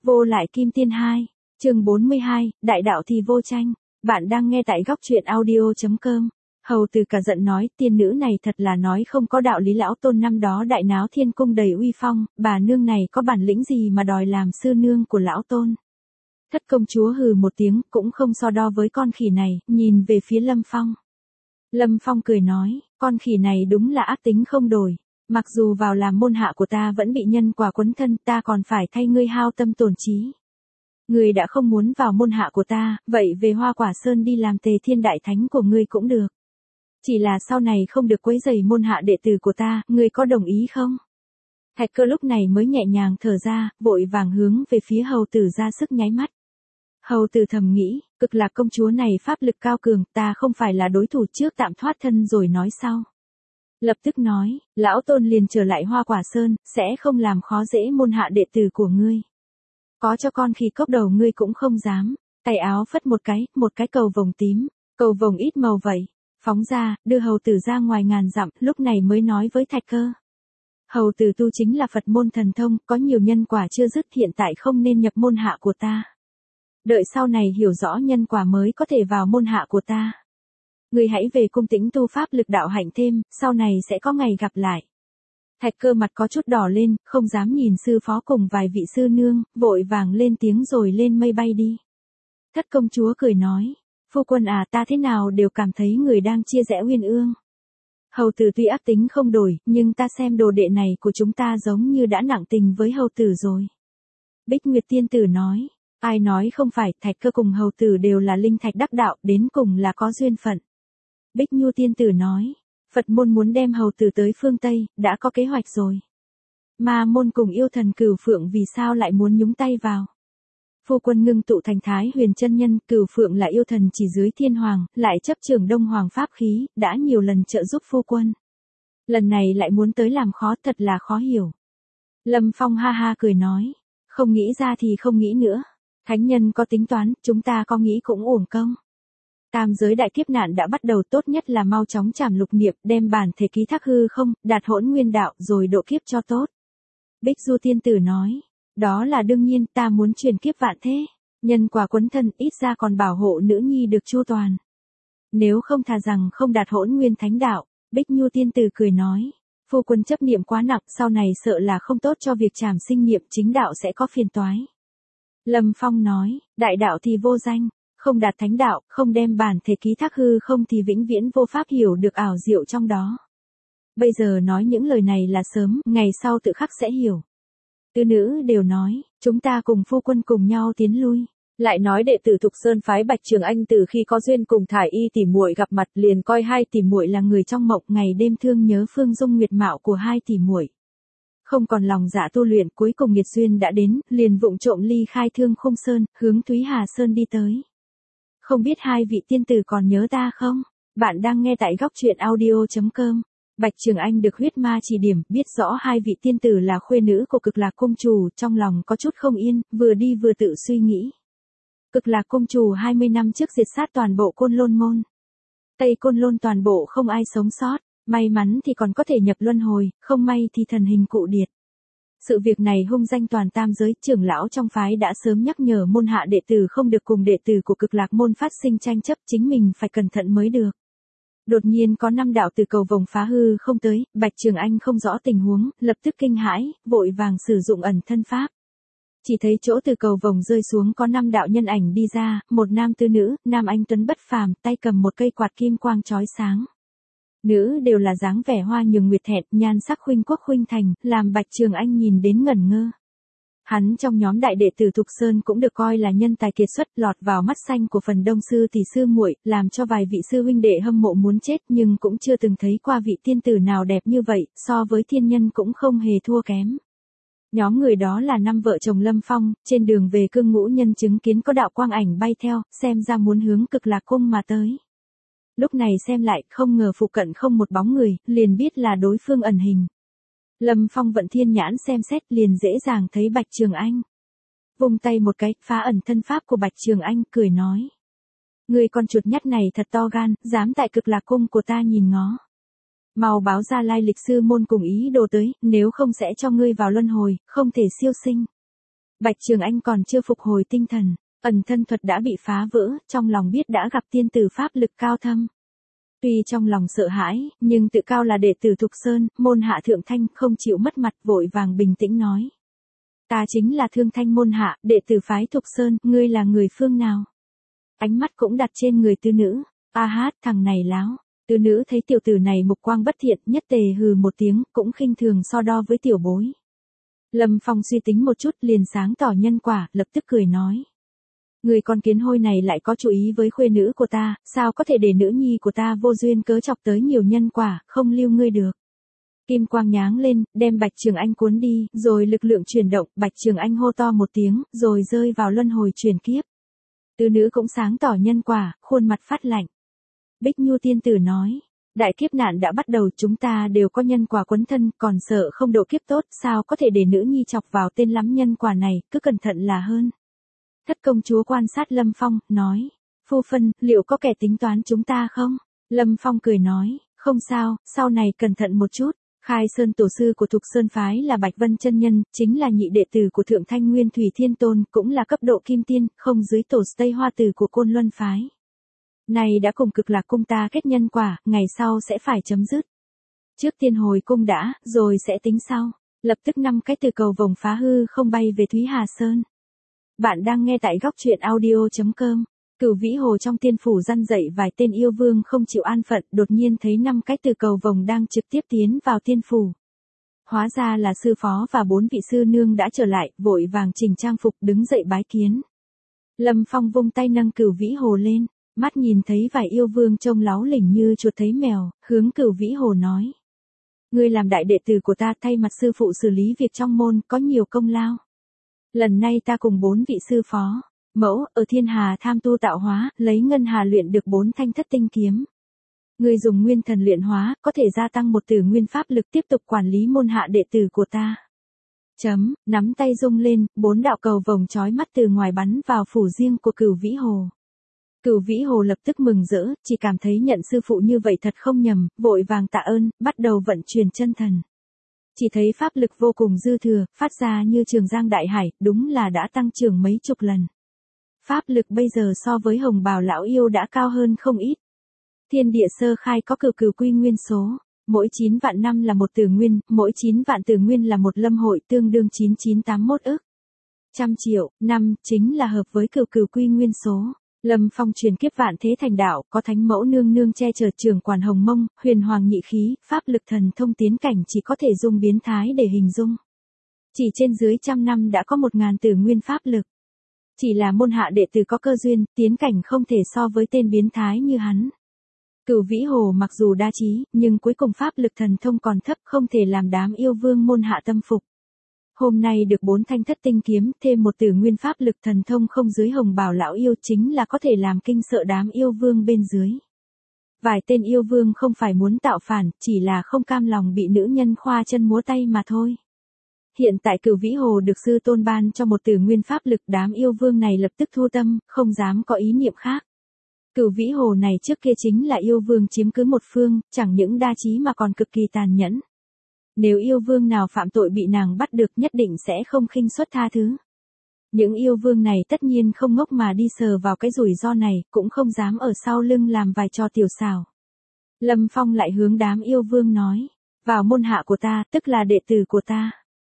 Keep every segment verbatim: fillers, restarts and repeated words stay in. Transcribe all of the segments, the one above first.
Vô lại kim tiên hai, chương bốn mươi hai, đại đạo thì vô tranh. Bạn đang nghe tại góc truyện audio chấm com. Hầu Tử cả giận nói, tiên nữ này thật là nói không có đạo lý, lão tôn năm đó đại náo thiên cung đầy uy phong, bà nương này có bản lĩnh gì mà đòi làm sư nương của lão tôn. Thất công chúa hừ một tiếng, cũng không so đo với con khỉ này, nhìn về phía Lâm Phong. Lâm Phong cười nói, con khỉ này đúng là ác tính không đổi. Mặc dù vào làm môn hạ của ta vẫn bị nhân quả quấn thân, ta còn phải thay ngươi hao tâm tổn trí. Ngươi đã không muốn vào môn hạ của ta, vậy về Hoa Quả Sơn đi làm Tề Thiên Đại Thánh của ngươi cũng được. Chỉ là sau này không được quấy rầy môn hạ đệ tử của ta, ngươi có đồng ý không? Thạch Cơ lúc này mới nhẹ nhàng thở ra, vội vàng hướng về phía Hầu Tử ra sức nháy mắt. Hầu Tử thầm nghĩ, Cực Lạc công chúa này pháp lực cao cường, ta không phải là đối thủ, trước tạm thoát thân rồi nói sau. Lập tức nói, lão tôn liền trở lại Hoa Quả Sơn, sẽ không làm khó dễ môn hạ đệ tử của ngươi. Có cho con khỉ cốc đầu ngươi cũng không dám. Tay áo phất một cái, một cái cầu vồng tím, cầu vồng ít màu vậy, phóng ra, đưa Hầu Tử ra ngoài ngàn dặm, lúc này mới nói với Thạch Cơ. Hầu Tử tu chính là Phật môn thần thông, có nhiều nhân quả chưa dứt, hiện tại không nên nhập môn hạ của ta. Đợi sau này hiểu rõ nhân quả mới có thể vào môn hạ của ta. Ngươi hãy về cung tĩnh tu pháp lực đạo hạnh thêm, sau này sẽ có ngày gặp lại. Thạch Cơ mặt có chút đỏ lên, không dám nhìn sư phó cùng vài vị sư nương, vội vàng lên tiếng rồi lên mây bay đi. Thất công chúa cười nói, phu quân à, ta thế nào đều cảm thấy người đang chia rẽ uyên ương. Hầu Tử tuy ác tính không đổi, nhưng ta xem đồ đệ này của chúng ta giống như đã nặng tình với Hầu Tử rồi. Bích Nguyệt tiên tử nói, ai nói không phải, Thạch Cơ cùng Hầu Tử đều là linh thạch đắc đạo, đến cùng là có duyên phận. Bích Nhu tiên tử nói, Phật môn muốn đem Hầu Tử tới phương Tây, đã có kế hoạch rồi. Ma môn cùng yêu thần Cửu Phượng vì sao lại muốn nhúng tay vào? Phu quân ngưng tụ thành Thái Huyền chân nhân, Cửu Phượng là yêu thần chỉ dưới thiên hoàng, lại chấp trưởng Đông Hoàng pháp khí, đã nhiều lần trợ giúp phu quân. Lần này lại muốn tới làm khó, thật là khó hiểu. Lâm Phong ha ha cười nói, không nghĩ ra thì không nghĩ nữa. Thánh nhân có tính toán, chúng ta có nghĩ cũng uổng công. Tam giới đại kiếp nạn đã bắt đầu, tốt nhất là mau chóng trảm lục niệm, đem bản thể ký thác hư không, đạt hỗn nguyên đạo rồi độ kiếp cho tốt. Bích Du tiên tử nói, đó là đương nhiên, ta muốn truyền kiếp vạn thế. Nhân quả quấn thân, ít ra còn bảo hộ nữ nhi được chu toàn. Nếu không thà rằng không đạt hỗn nguyên thánh đạo. Bích Nhu tiên tử cười nói, phu quân chấp niệm quá nặng, sau này sợ là không tốt cho việc trảm sinh niệm, chính đạo sẽ có phiền toái. Lâm Phong nói, đại đạo thì vô danh. Không đạt thánh đạo, không đem bản thể ký thác hư không thì vĩnh viễn vô pháp hiểu được ảo diệu trong đó. Bây giờ nói những lời này là sớm, ngày sau tự khắc sẽ hiểu. Tứ nữ đều nói, chúng ta cùng phu quân cùng nhau tiến lui. Lại nói đệ tử Thục Sơn phái Bạch Trường Anh từ khi có duyên cùng Thải Y tỷ muội gặp mặt liền coi hai tỷ muội là người trong mộng, ngày đêm thương nhớ phương dung nguyệt mạo của hai tỷ muội. Không còn lòng dạ tu luyện, cuối cùng nghiệt duyên đã đến, liền vụng trộm ly khai Thương Khung Sơn, hướng Thúy Hà Sơn đi tới. Không biết hai vị tiên tử còn nhớ ta không? Bạn đang nghe tại góc truyện audio chấm com. Bạch Trường Anh được huyết ma chỉ điểm, biết rõ hai vị tiên tử là khuê nữ của Cực Lạc công chủ, trong lòng có chút không yên, vừa đi vừa tự suy nghĩ. Cực Lạc công chủ hai mươi năm trước diệt sát toàn bộ Côn Lôn môn. Tây Côn Lôn toàn bộ không ai sống sót, may mắn thì còn có thể nhập luân hồi, không may thì thần hình cụ điệt. Sự việc này hung danh toàn tam giới, trưởng lão trong phái đã sớm nhắc nhở môn hạ đệ tử không được cùng đệ tử của Cực Lạc môn phát sinh tranh chấp, chính mình phải cẩn thận mới được. Đột nhiên có năm đạo từ cầu vồng phá hư không tới, Bạch Trường Anh không rõ tình huống, lập tức kinh hãi, vội vàng sử dụng ẩn thân pháp. Chỉ thấy chỗ từ cầu vồng rơi xuống có năm đạo nhân ảnh đi ra, một nam tư nữ, nam anh tuấn bất phàm, tay cầm một cây quạt kim quang chói sáng. Nữ đều là dáng vẻ hoa nhường nguyệt thẹn, nhan sắc khuynh quốc khuynh thành, làm Bạch Trường Anh nhìn đến ngẩn ngơ. Hắn trong nhóm đại đệ tử Thục Sơn cũng được coi là nhân tài kiệt xuất, lọt vào mắt xanh của phần đông sư tỷ sư muội, làm cho vài vị sư huynh đệ hâm mộ muốn chết, nhưng cũng chưa từng thấy qua vị tiên tử nào đẹp như vậy, so với thiên nhân cũng không hề thua kém. Nhóm người đó là năm vợ chồng Lâm Phong, trên đường về Cương Ngũ Nhân chứng kiến có đạo quang ảnh bay theo, xem ra muốn hướng Cực Lạc cung mà tới. Lúc này xem lại, không ngờ phụ cận không một bóng người, liền biết là đối phương ẩn hình. Lâm Phong vận thiên nhãn xem xét, liền dễ dàng thấy Bạch Trường Anh. Vung tay một cái, phá ẩn thân pháp của Bạch Trường Anh, cười nói. Người con chuột nhắt này thật to gan, dám tại Cực Lạc cung của ta nhìn ngó. Mau báo ra lai lịch sư môn cùng ý đồ tới, nếu không sẽ cho ngươi vào luân hồi, không thể siêu sinh. Bạch Trường Anh còn chưa phục hồi tinh thần, ẩn thân thuật đã bị phá vỡ, trong lòng biết đã gặp tiên tử pháp lực cao thâm. Tuy trong lòng sợ hãi, nhưng tự cao là đệ tử Thục Sơn, môn hạ Thượng Thanh, không chịu mất mặt, vội vàng bình tĩnh nói. Ta chính là Thương Thanh môn hạ, đệ tử phái Thục Sơn, ngươi là người phương nào? Ánh mắt cũng đặt trên người Tư Nữ. A hát, thằng này láo. Tư Nữ thấy tiểu tử này mục quang bất thiện, nhất tề hừ một tiếng, cũng khinh thường so đo với tiểu bối. Lâm Phong suy tính một chút liền sáng tỏ nhân quả, lập tức cười nói. Người con kiến hôi này lại có chú ý với khuê nữ của ta, sao có thể để nữ nhi của ta vô duyên cớ chọc tới nhiều nhân quả, không lưu ngươi được. Kim quang nháng lên, đem Bạch Trường Anh cuốn đi, rồi lực lượng chuyển động, Bạch Trường Anh hô to một tiếng, rồi rơi vào luân hồi chuyển kiếp. Tư Nữ cũng sáng tỏ nhân quả, khuôn mặt phát lạnh. Bích Nhu tiên tử nói, đại kiếp nạn đã bắt đầu, chúng ta đều có nhân quả quấn thân, còn sợ không độ kiếp tốt, sao có thể để nữ nhi chọc vào tên lắm nhân quả này, cứ cẩn thận là hơn. Thất công chúa quan sát Lâm Phong, nói, phu phân, liệu có kẻ tính toán chúng ta không? Lâm Phong cười nói, không sao, sau này cẩn thận một chút. Khai Sơn tổ sư của Thục Sơn phái là Bạch Vân chân nhân, chính là nhị đệ tử của Thượng Thanh Nguyên Thủy Thiên Tôn, cũng là cấp độ kim tiên, không dưới tổ Tây Hoa Tử của Côn Luân phái. Này đã cùng Cực Lạc cung ta kết nhân quả, ngày sau sẽ phải chấm dứt. Trước tiên hồi cung đã, rồi sẽ tính sau. Lập tức năm cái từ cầu vồng phá hư không bay về Thúy Hà Sơn. Bạn đang nghe tại góc truyện audio chấm com. Cửu Vĩ Hồ trong tiên phủ răn dậy vài tên yêu vương không chịu an phận, đột nhiên thấy năm cái từ cầu vồng đang trực tiếp tiến vào tiên phủ. Hóa ra là sư phó và bốn vị sư nương đã trở lại, vội vàng chỉnh trang phục đứng dậy bái kiến. Lâm Phong vung tay nâng Cửu Vĩ Hồ lên, mắt nhìn thấy vài yêu vương trông láu lỉnh như chuột thấy mèo, hướng Cửu Vĩ Hồ nói. Ngươi làm đại đệ tử của ta, thay mặt sư phụ xử lý việc trong môn, có nhiều công lao. Lần này ta cùng bốn vị sư phó, mẫu, ở thiên hà tham tu tạo hóa, lấy ngân hà luyện được bốn thanh thất tinh kiếm. Ngươi dùng nguyên thần luyện hóa, có thể gia tăng một tử nguyên pháp lực tiếp tục quản lý môn hạ đệ tử của ta. Chấm, nắm tay rung lên, bốn đạo cầu vồng chói mắt từ ngoài bắn vào phủ riêng của Cửu Vĩ Hồ. Cửu Vĩ Hồ lập tức mừng rỡ, chỉ cảm thấy nhận sư phụ như vậy thật không nhầm, vội vàng tạ ơn, bắt đầu vận chuyển chân thần. Chỉ thấy pháp lực vô cùng dư thừa, phát ra như Trường Giang đại hải, đúng là đã tăng trưởng mấy chục lần. Pháp lực bây giờ so với Hồng Bào lão yêu đã cao hơn không ít. Thiên địa sơ khai có cửu cửu quy nguyên số, mỗi chín vạn năm là một tử nguyên, mỗi chín vạn tử nguyên là một lâm hội, tương đương chín nghìn chín trăm tám mươi mốt ức. Trăm triệu, năm, chính là hợp với cửu cửu quy nguyên số. Lâm Phong truyền kiếp vạn thế thành đạo, có thánh mẫu nương nương che chở trưởng quản hồng mông, huyền hoàng nhị khí, pháp lực thần thông tiến cảnh chỉ có thể dùng biến thái để hình dung. Chỉ trên dưới trăm năm đã có một ngàn tử nguyên pháp lực. Chỉ là môn hạ đệ tử có cơ duyên, tiến cảnh không thể so với tên biến thái như hắn. Cửu Vĩ Hồ mặc dù đa trí, nhưng cuối cùng pháp lực thần thông còn thấp, không thể làm đám yêu vương môn hạ tâm phục. Hôm nay được bốn thanh thất tinh kiếm, thêm một tử nguyên pháp lực thần thông không dưới Hồng Bào lão yêu, chính là có thể làm kinh sợ đám yêu vương bên dưới. Vài tên yêu vương không phải muốn tạo phản, chỉ là không cam lòng bị nữ nhân khoa chân múa tay mà thôi. Hiện tại Cửu Vĩ Hồ được sư tôn ban cho một tử nguyên pháp lực, đám yêu vương này lập tức thu tâm, không dám có ý niệm khác. Cửu Vĩ Hồ này trước kia chính là yêu vương chiếm cứ một phương, chẳng những đa trí mà còn cực kỳ tàn nhẫn. Nếu yêu vương nào phạm tội bị nàng bắt được nhất định sẽ không khinh suất tha thứ. Những yêu vương này tất nhiên không ngốc mà đi sờ vào cái rủi ro này, cũng không dám ở sau lưng làm vài trò tiểu xảo. Lâm Phong lại hướng đám yêu vương nói, vào môn hạ của ta, tức là đệ tử của ta.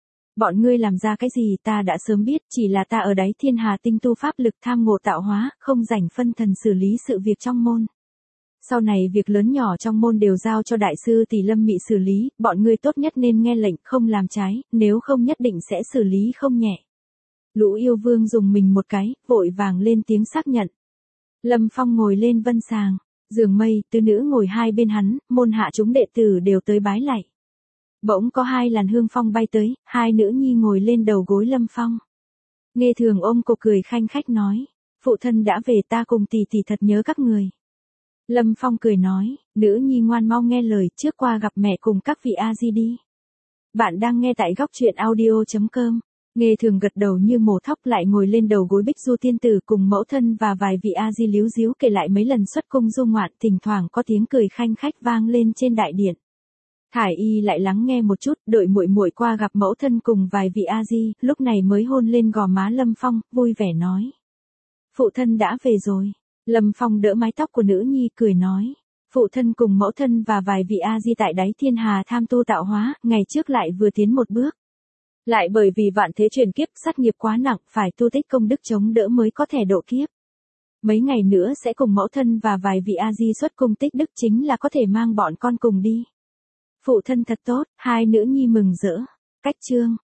Bọn ngươi làm ra cái gì ta đã sớm biết, chỉ là ta ở đáy thiên hà tinh tu pháp lực tham ngộ tạo hóa, không rảnh phân thần xử lý sự việc trong môn. Sau này việc lớn nhỏ trong môn đều giao cho đại sư Tỷ Lâm Mị xử lý, bọn ngươi tốt nhất nên nghe lệnh, không làm trái, nếu không nhất định sẽ xử lý không nhẹ. Lũ yêu vương dùng mình một cái, vội vàng lên tiếng xác nhận. Lâm Phong ngồi lên vân sàng, giường mây, tứ nữ ngồi hai bên hắn, môn hạ chúng đệ tử đều tới bái lạy. Bỗng có hai làn hương phong bay tới, hai nữ nhi ngồi lên đầu gối Lâm Phong. Nghe Thường ôm cô cười khanh khách nói, phụ thân đã về, ta cùng tỷ tỷ thật nhớ các người. Lâm Phong cười nói, nữ nhi ngoan mau nghe lời, trước qua gặp mẹ cùng các vị A Di đi. Bạn đang nghe tại góc truyện audio chấm com. Nghe Thường gật đầu như mổ thóc, lại ngồi lên đầu gối Bích Du tiên tử cùng mẫu thân và vài vị A Di líu díu kể lại mấy lần xuất cung du ngoạn, thỉnh thoảng có tiếng cười khanh khách vang lên trên đại điện. Thải Y lại lắng nghe một chút, đợi muội muội qua gặp mẫu thân cùng vài vị a di, lúc này mới hôn lên gò má Lâm Phong, vui vẻ nói. Phụ thân đã về rồi. Lâm Phong đỡ mái tóc của nữ nhi cười nói. Phụ thân cùng mẫu thân và vài vị a di tại đáy thiên hà tham tu tạo hóa, ngày trước lại vừa tiến một bước. Lại bởi vì vạn thế truyền kiếp sát nghiệp quá nặng, phải tu tích công đức chống đỡ mới có thể độ kiếp. Mấy ngày nữa sẽ cùng mẫu thân và vài vị a di xuất cung tích đức, chính là có thể mang bọn con cùng đi. Phụ thân thật tốt, hai nữ nhi mừng rỡ. Cách chương